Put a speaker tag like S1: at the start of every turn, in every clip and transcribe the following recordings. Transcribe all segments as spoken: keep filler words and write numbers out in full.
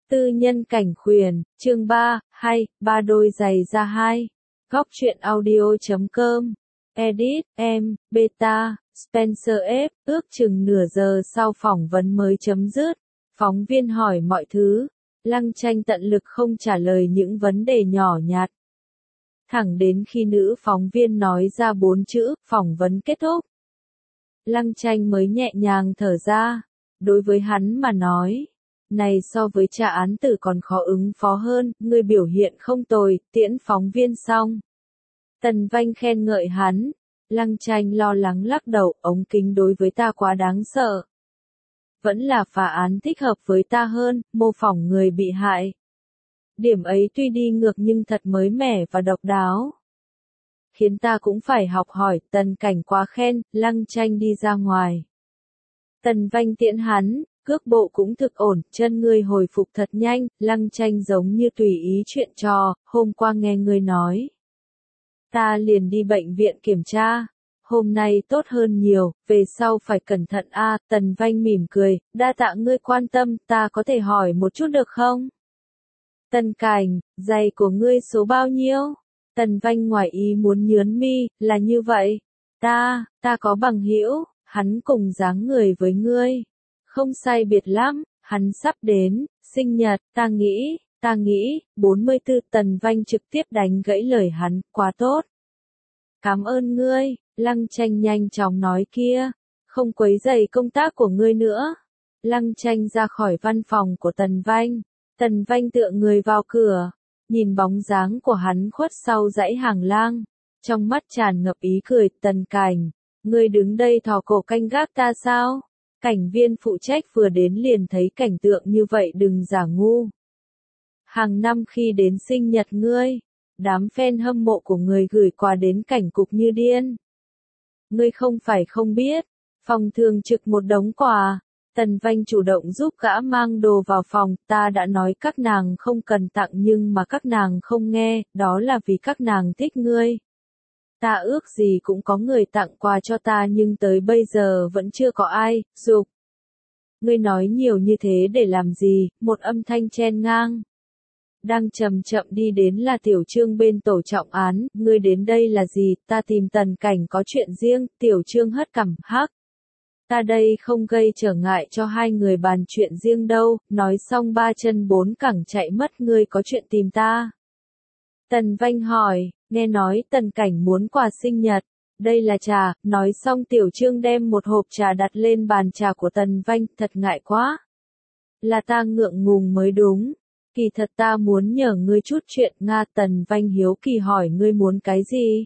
S1: Tư nhân cảnh khuyển, chương ba, hay, ba đôi giày da hai. Góc truyện audio chấm com. Edit, em, beta, Spencer F. Ước chừng nửa giờ sau phỏng vấn mới chấm dứt. Phóng viên hỏi mọi thứ. Lăng Tranh tận lực không trả lời những vấn đề nhỏ nhặt. Thẳng đến khi nữ phóng viên nói ra bốn chữ, phỏng vấn kết thúc. Lăng Tranh mới nhẹ nhàng thở ra. Đối với hắn mà nói, này so với trả án tử còn khó ứng phó hơn, ngươi biểu hiện không tồi, tiễn phóng viên xong. Tần Vanh khen ngợi hắn. Lăng Tranh lo lắng lắc đầu, ống kính đối với ta quá đáng sợ. Vẫn là phá án thích hợp với ta hơn, mô phỏng người bị hại. Điểm ấy tuy đi ngược nhưng thật mới mẻ và độc đáo. Khiến ta cũng phải học hỏi, Tần Cảnh quá khen, Lăng Tranh đi ra ngoài. Tần Vanh tiễn hắn, cước bộ cũng thực ổn, chân ngươi hồi phục thật nhanh, Lăng Tranh giống như tùy ý chuyện trò, hôm qua nghe ngươi nói. Ta liền đi bệnh viện kiểm tra, hôm nay tốt hơn nhiều, về sau phải cẩn thận a. Tần Vanh mỉm cười, đa tạ ngươi quan tâm, ta có thể hỏi một chút được không? Tần Cảnh, giày của ngươi số bao nhiêu? Tần Vanh ngoài ý muốn nhớn mi, là như vậy. Ta, ta có bằng hữu, hắn cùng dáng người với ngươi. Không sai biệt lắm, hắn sắp đến, sinh nhật, ta nghĩ, ta nghĩ, bốn mươi tư. Tần Vanh trực tiếp đánh gãy lời hắn, quá tốt. Cảm ơn ngươi, Lăng Tranh nhanh chóng nói kia, không quấy rầy công tác của ngươi nữa. Lăng Tranh ra khỏi văn phòng của Tần Vanh, Tần Vanh tựa người vào cửa, nhìn bóng dáng của hắn khuất sau dãy hàng lang, trong mắt tràn ngập ý cười. Tần Cảnh, ngươi đứng đây thò cổ canh gác ta sao? Cảnh viên phụ trách vừa đến liền thấy cảnh tượng như vậy đừng giả ngu. Hàng năm khi đến sinh nhật ngươi, đám fan hâm mộ của người gửi quà đến cảnh cục như điên. Ngươi không phải không biết, phòng thường trực một đống quà. Tần Vanh chủ động giúp gã mang đồ vào phòng, ta đã nói các nàng không cần tặng nhưng mà các nàng không nghe, đó là vì các nàng thích ngươi. Ta ước gì cũng có người tặng quà cho ta nhưng tới bây giờ vẫn chưa có ai, dục. Ngươi nói nhiều như thế để làm gì? Một âm thanh chen ngang. Đang chậm chậm đi đến là Tiểu Trương bên tổ trọng án, ngươi đến đây là gì? Ta tìm Tần Cảnh có chuyện riêng. Tiểu Trương hất cằm, hắc. Ta đây không gây trở ngại cho hai người bàn chuyện riêng đâu, nói xong ba chân bốn cẳng chạy mất. Ngươi có chuyện tìm ta? Tần Vanh hỏi, nghe nói Tần Cảnh muốn quà sinh nhật, đây là trà, nói xong Tiểu Trương đem một hộp trà đặt lên bàn trà của Tần Vanh, thật ngại quá. Là ta ngượng ngùng mới đúng, kỳ thật ta muốn nhờ ngươi chút chuyện Nga. Tần Vanh hiếu kỳ hỏi ngươi muốn cái gì?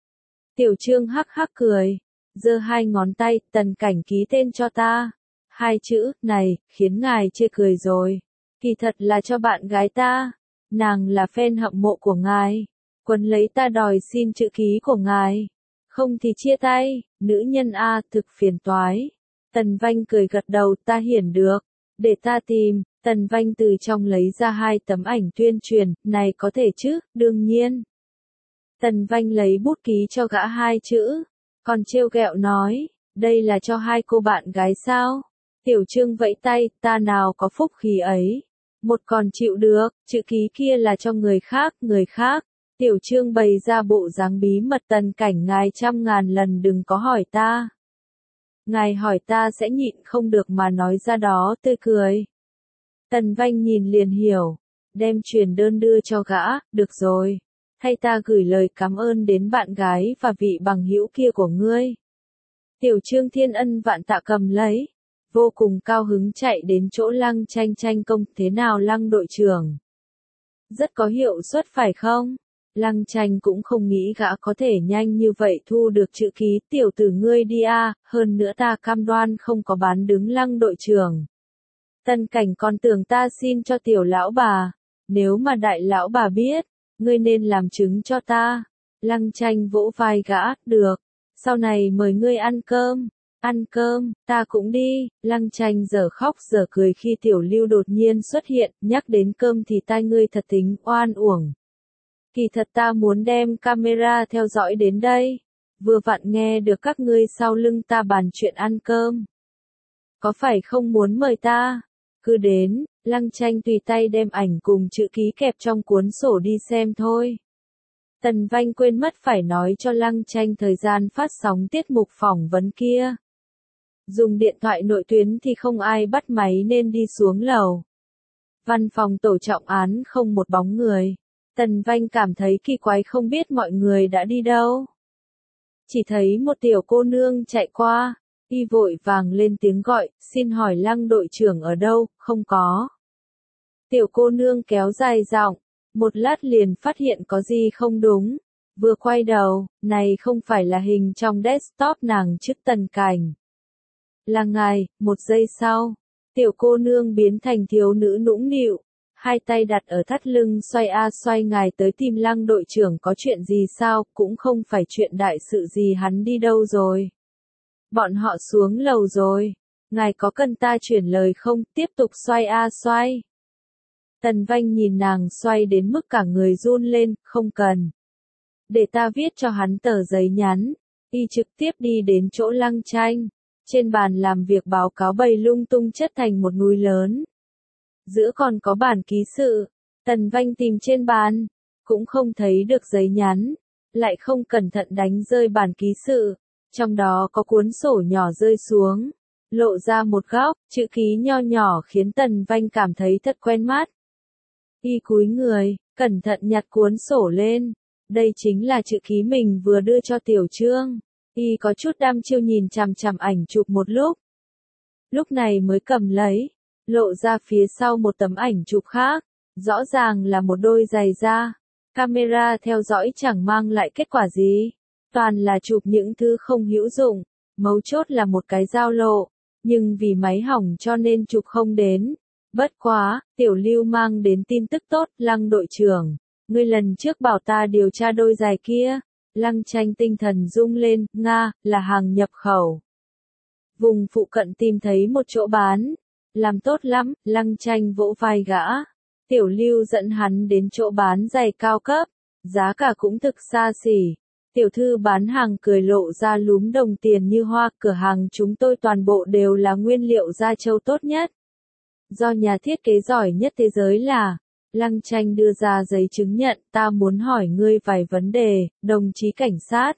S1: Tiểu Trương hắc hắc cười, giơ hai ngón tay, Tần Cảnh ký tên cho ta. Hai chữ, này, khiến ngài chê cười rồi. Kỳ thật là cho bạn gái ta. Nàng là fan hâm mộ của ngài. Quấn lấy ta đòi xin chữ ký của ngài. Không thì chia tay, nữ nhân A thực phiền toái. Tần Vanh cười gật đầu, ta hiển được. Để ta tìm, Tần Vanh từ trong lấy ra hai tấm ảnh tuyên truyền, này có thể chứ, đương nhiên. Tần Vanh lấy bút ký cho gã hai chữ. Còn trêu ghẹo nói, đây là cho hai cô bạn gái sao? Tiểu Trương vẫy tay, ta nào có phúc khí ấy. Một còn chịu được, chữ ký kia là cho người khác, người khác. Tiểu Trương bày ra bộ dáng bí mật. Tần Cảnh, ngài trăm ngàn lần đừng có hỏi ta. Ngài hỏi ta sẽ nhịn không được mà nói ra đó, tươi cười. Tần Vanh nhìn liền hiểu, đem truyền đơn đưa cho gã, được rồi. Thay ta gửi lời cảm ơn đến bạn gái và vị bằng hữu kia của ngươi. Tiểu Trương thiên ân vạn tạ cầm lấy. Vô cùng cao hứng chạy đến chỗ Lăng Tranh. Tranh công, thế nào Lăng đội trưởng? Rất có hiệu suất phải không? Lăng Tranh cũng không nghĩ gã có thể nhanh như vậy thu được chữ ký. Tiểu tử ngươi đi a, hơn nữa ta cam đoan không có bán đứng Lăng đội trưởng. Tần Cảnh còn tưởng ta xin cho tiểu lão bà. Nếu mà đại lão bà biết, ngươi nên làm chứng cho ta. Lăng Tranh vỗ vai gã, được. Sau này mời ngươi ăn cơm. Ăn cơm, ta cũng đi. Lăng Tranh giờ khóc giờ cười khi Tiểu Lưu đột nhiên xuất hiện, nhắc đến cơm thì tai ngươi thật tính oan uổng. Kỳ thật ta muốn đem camera theo dõi đến đây. Vừa vặn nghe được các ngươi sau lưng ta bàn chuyện ăn cơm. Có phải không muốn mời ta? Cứ đến, Lăng Tranh tùy tay đem ảnh cùng chữ ký kẹp trong cuốn sổ đi xem thôi. Tần Vanh quên mất phải nói cho Lăng Tranh thời gian phát sóng tiết mục phỏng vấn kia. Dùng điện thoại nội tuyến thì không ai bắt máy nên đi xuống lầu. Văn phòng tổ trọng án không một bóng người. Tần Vanh cảm thấy kỳ quái không biết mọi người đã đi đâu. Chỉ thấy một tiểu cô nương chạy qua, y vội vàng lên tiếng gọi, xin hỏi Lăng đội trưởng ở đâu, không có. Tiểu cô nương kéo dài giọng, một lát liền phát hiện có gì không đúng. Vừa quay đầu, này không phải là hình trong desktop nàng trước Tần Cảnh. Là ngài, một giây sau, tiểu cô nương biến thành thiếu nữ nũng nịu, hai tay đặt ở thắt lưng xoay a xoay ngài tới tìm Lăng đội trưởng có chuyện gì sao, cũng không phải chuyện đại sự gì hắn đi đâu rồi. Bọn họ xuống lầu rồi, ngài có cần ta chuyển lời không, tiếp tục xoay a xoay. Tần Vanh nhìn nàng xoay đến mức cả người run lên, không cần. Để ta viết cho hắn tờ giấy nhắn, y trực tiếp đi đến chỗ Lăng Tranh. Trên bàn làm việc báo cáo bày lung tung chất thành một núi lớn. Giữa còn có bản ký sự, Tần Vanh tìm trên bàn, cũng không thấy được giấy nhắn, lại không cẩn thận đánh rơi bản ký sự, trong đó có cuốn sổ nhỏ rơi xuống, lộ ra một góc, chữ ký nho nhỏ khiến Tần Vanh cảm thấy thật quen mắt. Y cúi người, cẩn thận nhặt cuốn sổ lên, đây chính là chữ ký mình vừa đưa cho Tiểu Trương. Y có chút đăm chiêu nhìn chằm chằm ảnh chụp một lúc. Lúc này mới cầm lấy, lộ ra phía sau một tấm ảnh chụp khác, rõ ràng là một đôi giày da. Camera theo dõi chẳng mang lại kết quả gì, toàn là chụp những thứ không hữu dụng, mấu chốt là một cái giao lộ, nhưng vì máy hỏng cho nên chụp không đến. Bất quá, Tiểu Lưu mang đến tin tức tốt, Lăng đội trưởng, ngươi lần trước bảo ta điều tra đôi giày kia. Lăng Tranh tinh thần rung lên, Nga, là hàng nhập khẩu. Vùng phụ cận tìm thấy một chỗ bán. Làm tốt lắm, Lăng Tranh vỗ vai gã. Tiểu Lưu dẫn hắn đến chỗ bán giày cao cấp. Giá cả cũng thực xa xỉ. Tiểu thư bán hàng cười lộ ra lúm đồng tiền như hoa. Cửa hàng chúng tôi toàn bộ đều là nguyên liệu da trâu tốt nhất. Do nhà thiết kế giỏi nhất thế giới là... Lăng Tranh đưa ra giấy chứng nhận, ta muốn hỏi ngươi vài vấn đề, đồng chí cảnh sát.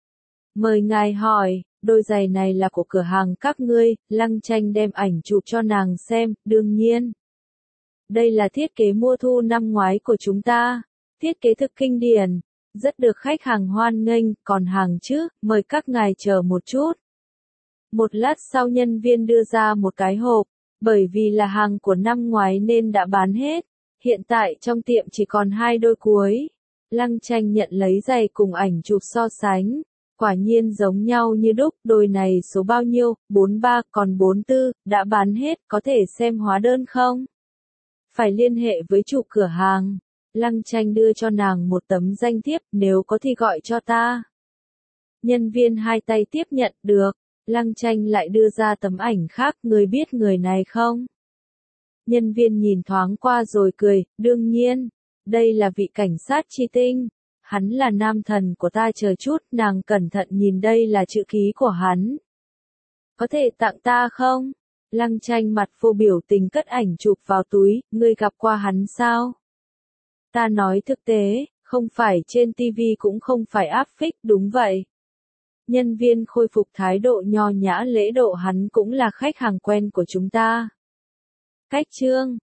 S1: Mời ngài hỏi, đôi giày này là của cửa hàng các ngươi, Lăng Tranh đem ảnh chụp cho nàng xem, đương nhiên. Đây là thiết kế mùa thu năm ngoái của chúng ta, thiết kế thực kinh điển, rất được khách hàng hoan nghênh, còn hàng trước, mời các ngài chờ một chút. Một lát sau nhân viên đưa ra một cái hộp, bởi vì là hàng của năm ngoái nên đã bán hết. Hiện tại trong tiệm chỉ còn hai đôi cuối. Lăng Tranh nhận lấy giày cùng ảnh chụp so sánh. Quả nhiên giống nhau như đúc, đôi này số bao nhiêu, bốn ba, còn bốn tư, đã bán hết, có thể xem hóa đơn không? Phải liên hệ với chủ cửa hàng. Lăng Tranh đưa cho nàng một tấm danh thiếp, nếu có thì gọi cho ta. Nhân viên hai tay tiếp nhận, được. Lăng Tranh lại đưa ra tấm ảnh khác, người biết người này không? Nhân viên nhìn thoáng qua rồi cười, đương nhiên, đây là vị cảnh sát chi tinh, hắn là nam thần của ta chờ chút, nàng cẩn thận nhìn đây là chữ ký của hắn. Có thể tặng ta không? Lăng Tranh mặt vô biểu tình cất ảnh chụp vào túi, ngươi gặp qua hắn sao? Ta nói thực tế, không phải trên ti vi cũng không phải áp phích, đúng vậy. Nhân viên khôi phục thái độ nho nhã lễ độ, hắn cũng là khách hàng quen của chúng ta. Cách chương